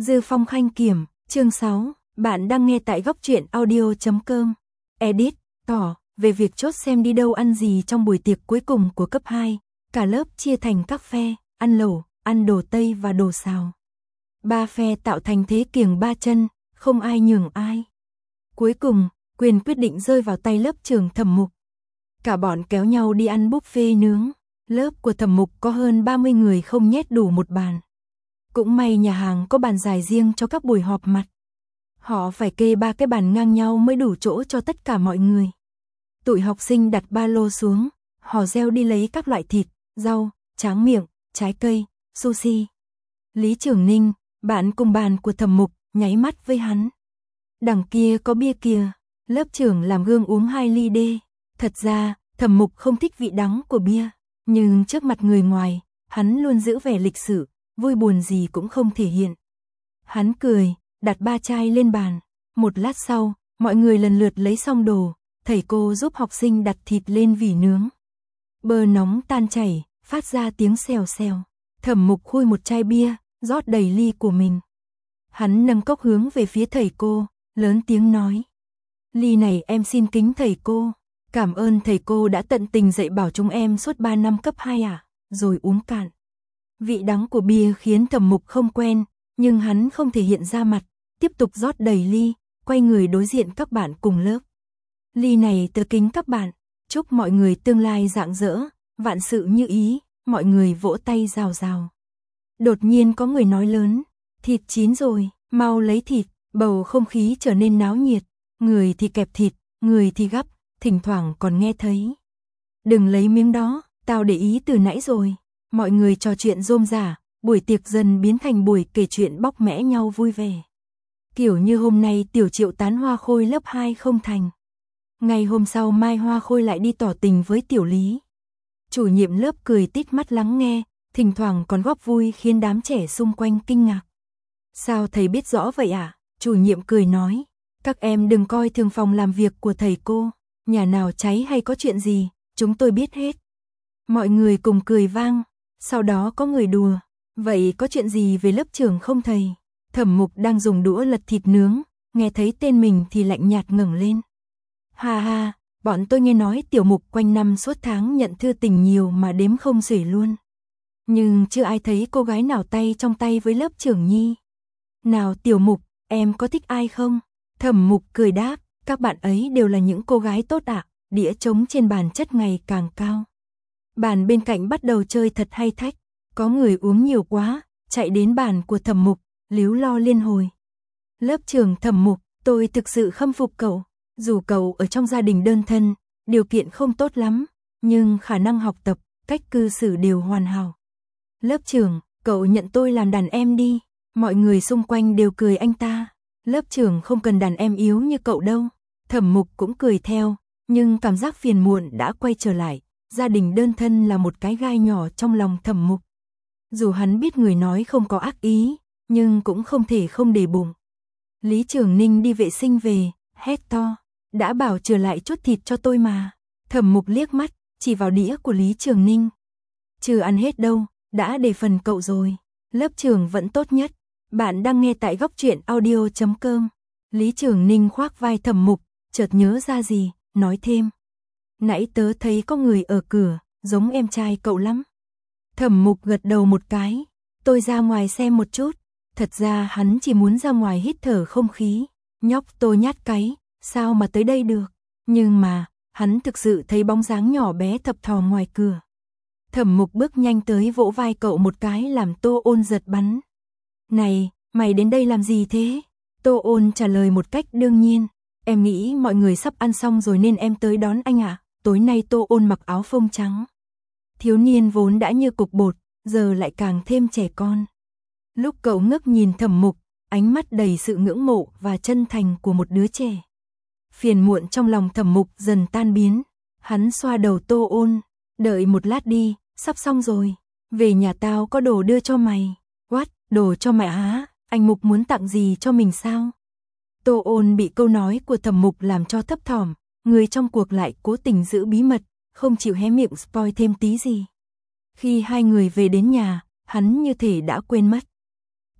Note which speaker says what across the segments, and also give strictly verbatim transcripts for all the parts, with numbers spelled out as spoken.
Speaker 1: Dư Phong Khanh Kiểm, chương sáu, bạn đang nghe tại góc truyện audio chấm com. Edit, tỏ, về việc chốt xem đi đâu ăn gì trong buổi tiệc cuối cùng của cấp hai, cả lớp chia thành các phe, ăn lẩu, ăn đồ Tây và đồ xào. Ba phe tạo thành thế kiềng ba chân, không ai nhường ai. Cuối cùng, quyền quyết định rơi vào tay lớp trưởng Thẩm Mục. Cả bọn kéo nhau đi ăn buffet nướng, lớp của Thẩm Mục có hơn ba mươi người không nhét đủ một bàn. Cũng may nhà hàng có bàn dài riêng cho các buổi họp mặt. Họ phải kê ba cái bàn ngang nhau mới đủ chỗ cho tất cả mọi người. Tụi học sinh đặt ba lô xuống, họ reo đi lấy các loại thịt, rau, tráng miệng, trái cây, sushi. Lý Trường Ninh, bạn cùng bàn của Thẩm Mục, nháy mắt với hắn. Đằng kia có bia kìa, lớp trưởng làm gương uống hai ly đê. Thật ra, Thẩm Mục không thích vị đắng của bia, nhưng trước mặt người ngoài, hắn luôn giữ vẻ lịch sự, vui buồn gì cũng không thể hiện. Hắn cười, đặt ba chai lên bàn. Một lát sau, mọi người lần lượt lấy xong đồ, thầy cô giúp học sinh đặt thịt lên vỉ nướng. Bơ nóng tan chảy, phát ra tiếng xèo xèo. Thẩm Mục khui một chai bia, rót đầy ly của mình. Hắn nâng cốc hướng về phía thầy cô, lớn tiếng nói: "Ly này em xin kính thầy cô. Cảm ơn thầy cô đã tận tình dạy bảo chúng em suốt ba năm cấp hai à." Rồi uống cạn. Vị đắng của bia khiến Thẩm Mục không quen, nhưng hắn không thể hiện ra mặt, tiếp tục rót đầy ly, quay người đối diện các bạn cùng lớp. "Ly này tớ kính các bạn, chúc mọi người tương lai rạng rỡ, vạn sự như ý." Mọi người vỗ tay rào rào. Đột nhiên có người nói lớn: "Thịt chín rồi, mau lấy thịt." Bầu không khí trở nên náo nhiệt, người thì kẹp thịt, người thì gắp, thỉnh thoảng còn nghe thấy: "Đừng lấy miếng đó, tao để ý từ nãy rồi." Mọi người trò chuyện rôm rả, buổi tiệc dần biến thành buổi kể chuyện bóc mẽ nhau vui vẻ. Kiểu như hôm nay Tiểu Triệu tán Hoa Khôi lớp hai không thành. Ngày hôm sau Mai Hoa Khôi lại đi tỏ tình với Tiểu Lý. Chủ nhiệm lớp cười tít mắt lắng nghe, thỉnh thoảng còn góp vui khiến đám trẻ xung quanh kinh ngạc. "Sao thầy biết rõ vậy ạ?" Chủ nhiệm cười nói: "Các em đừng coi thường phòng làm việc của thầy cô. Nhà nào cháy hay có chuyện gì, chúng tôi biết hết." Mọi người cùng cười vang. Sau đó có người đùa: "Vậy có chuyện gì về lớp trưởng không thầy?" Thẩm Mục đang dùng đũa lật thịt nướng, nghe thấy tên mình thì lạnh nhạt ngẩng lên. "Ha ha, bọn tôi nghe nói Tiểu Mục quanh năm suốt tháng nhận thư tình nhiều mà đếm không xuể luôn. Nhưng chưa ai thấy cô gái nào tay trong tay với lớp trưởng nhi. Nào Tiểu Mục, em có thích ai không?" Thẩm Mục cười đáp: "Các bạn ấy đều là những cô gái tốt ạ." Đĩa trống trên bàn chất ngày càng cao. Bàn bên cạnh bắt đầu chơi thật hay thách. Có người uống nhiều quá, chạy đến bàn của Thẩm Mục, líu lo liên hồi: "Lớp trưởng Thẩm Mục, tôi thực sự khâm phục cậu. Dù cậu ở trong gia đình đơn thân, điều kiện không tốt lắm, nhưng khả năng học tập, cách cư xử đều hoàn hảo. Lớp trưởng, cậu nhận tôi làm đàn em đi." Mọi người xung quanh đều cười anh ta. "Lớp trưởng không cần đàn em yếu như cậu đâu." Thẩm Mục cũng cười theo, nhưng cảm giác phiền muộn đã quay trở lại. Gia đình đơn thân là một cái gai nhỏ trong lòng Thẩm Mục. Dù hắn biết người nói không có ác ý, nhưng cũng không thể không để bụng. Lý Trường Ninh đi vệ sinh về, hét to: "Đã bảo trở lại chút thịt cho tôi mà." Thẩm Mục liếc mắt, chỉ vào đĩa của Lý Trường Ninh: "Chưa ăn hết đâu, đã để phần cậu rồi. Lớp trưởng vẫn tốt nhất." Bạn đang nghe tại góc truyện audio chấm com. Lý Trường Ninh khoác vai Thẩm Mục, chợt nhớ ra gì, nói thêm: "Nãy tớ thấy có người ở cửa, giống em trai cậu lắm." Thẩm Mục gật đầu một cái: "Tôi ra ngoài xem một chút." Thật ra hắn chỉ muốn ra ngoài hít thở không khí. Nhóc Tô nhát cái, sao mà tới đây được? Nhưng mà, hắn thực sự thấy bóng dáng nhỏ bé thập thò ngoài cửa. Thẩm Mục bước nhanh tới vỗ vai cậu một cái làm Tô Ôn giật bắn. "Này, mày đến đây làm gì thế?" Tô Ôn trả lời một cách đương nhiên: "Em nghĩ mọi người sắp ăn xong rồi nên em tới đón anh ạ." Tối nay Tô Ôn mặc áo phông trắng. Thiếu niên vốn đã như cục bột, giờ lại càng thêm trẻ con. Lúc cậu ngước nhìn Thẩm Mục, ánh mắt đầy sự ngưỡng mộ và chân thành của một đứa trẻ. Phiền muộn trong lòng Thẩm Mục dần tan biến. Hắn xoa đầu Tô Ôn: "Đợi một lát đi, sắp xong rồi. Về nhà tao có đồ đưa cho mày." "What, đồ cho mày á? Anh Mục muốn tặng gì cho mình sao?" Tô Ôn bị câu nói của Thẩm Mục làm cho thấp thỏm. Người trong cuộc lại cố tình giữ bí mật, không chịu hé miệng spoil thêm tí gì. Khi hai người về đến nhà, hắn như thể đã quên mất.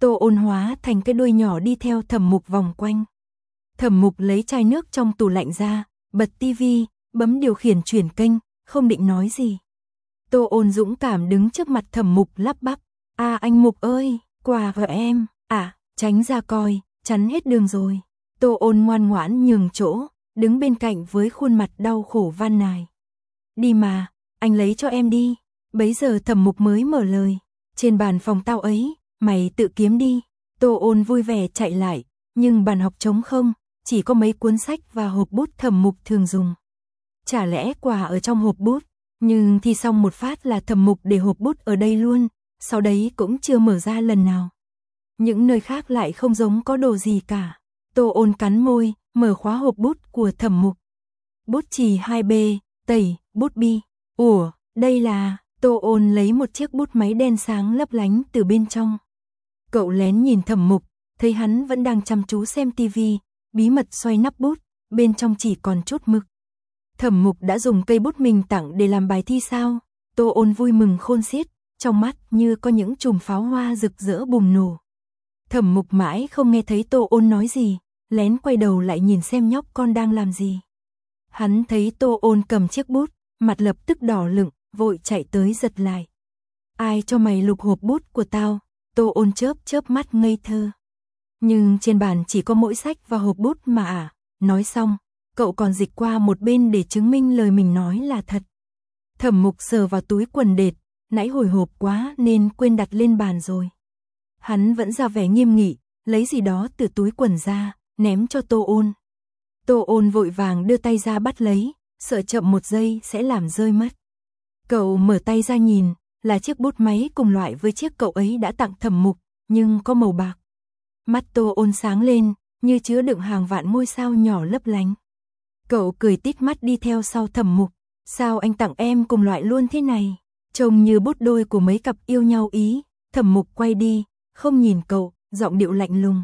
Speaker 1: Tô Ôn hóa thành cái đuôi nhỏ đi theo Thẩm Mục vòng quanh. Thẩm Mục lấy chai nước trong tủ lạnh ra, bật tivi, bấm điều khiển chuyển kênh, không định nói gì. Tô Ôn dũng cảm đứng trước mặt Thẩm Mục lắp bắp. À anh Mục ơi, quà của em, à, tránh ra coi, chắn hết đường rồi. Tô Ôn ngoan ngoãn nhường chỗ, đứng bên cạnh với khuôn mặt đau khổ van nài. Đi mà, anh lấy cho em đi. Bấy giờ Thẩm Mục mới mở lời. Trên bàn phòng tao ấy, mày tự kiếm đi. Tô Ôn vui vẻ chạy lại, nhưng bàn học trống không, chỉ có mấy cuốn sách và hộp bút Thẩm Mục thường dùng. Chả lẽ quà ở trong hộp bút, nhưng thì xong một phát là Thẩm Mục để hộp bút ở đây luôn, sau đấy cũng chưa mở ra lần nào. Những nơi khác lại không giống có đồ gì cả. Tô Ôn cắn môi, mở khóa hộp bút của Thẩm Mục. Bút chì hai B, tẩy, bút bi. Ủa, đây là... Tô Ôn lấy một chiếc bút máy đen sáng lấp lánh từ bên trong. Cậu lén nhìn Thẩm Mục, thấy hắn vẫn đang chăm chú xem tivi, bí mật xoay nắp bút, bên trong chỉ còn chút mực. Thẩm Mục đã dùng cây bút mình tặng để làm bài thi sao? Tô Ôn vui mừng khôn xiết, trong mắt như có những chùm pháo hoa rực rỡ bùng nổ. Thẩm Mục mãi không nghe thấy Tô Ôn nói gì, lén quay đầu lại nhìn xem nhóc con đang làm gì. Hắn thấy Tô Ôn cầm chiếc bút, mặt lập tức đỏ lựng, vội chạy tới giật lại. Ai cho mày lục hộp bút của tao? Tô Ôn chớp chớp mắt ngây thơ. Nhưng trên bàn chỉ có mỗi sách và hộp bút mà à. Nói xong, cậu còn dịch qua một bên để chứng minh lời mình nói là thật. Thẩm Mục sờ vào túi quần đệt, nãy hồi hộp quá nên quên đặt lên bàn rồi. Hắn vẫn ra vẻ nghiêm nghị, lấy gì đó từ túi quần ra, ném cho Tô Ôn. Tô Ôn vội vàng đưa tay ra bắt lấy, sợ chậm một giây sẽ làm rơi mất. Cậu mở tay ra nhìn, là chiếc bút máy cùng loại với chiếc cậu ấy đã tặng Thẩm Mục, nhưng có màu bạc. Mắt Tô Ôn sáng lên, như chứa đựng hàng vạn ngôi sao nhỏ lấp lánh. Cậu cười tít mắt đi theo sau Thẩm Mục. Sao anh tặng em cùng loại luôn thế này? Trông như bút đôi của mấy cặp yêu nhau ý. Thẩm Mục quay đi, không nhìn cậu, giọng điệu lạnh lùng.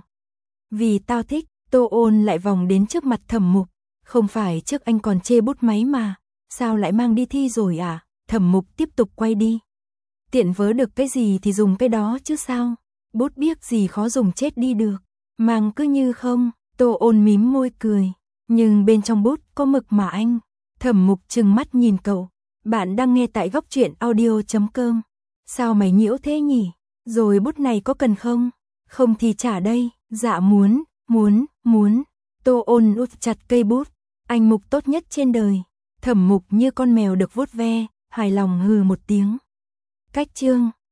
Speaker 1: Vì tao thích. Tô Ôn lại vòng đến trước mặt Thẩm Mục. Không phải trước anh còn chê bút máy mà, sao lại mang đi thi rồi à? Thẩm Mục tiếp tục quay đi. Tiện vớ được cái gì thì dùng cái đó chứ sao? Bút biếc gì khó dùng chết đi được. Mang cứ như không. Tô Ôn mím môi cười. Nhưng bên trong bút có mực mà anh. Thẩm Mục trừng mắt nhìn cậu. Bạn đang nghe tại góc truyện audio chấm com. Sao mày nhiễu thế nhỉ? Rồi bút này có cần không? Không thì trả đây. Dạ muốn, muốn, muốn. Tô Ôn út chặt cây bút. Anh Mục tốt nhất trên đời. Thẩm Mục như con mèo được vuốt ve, hài lòng hừ một tiếng. Cách chương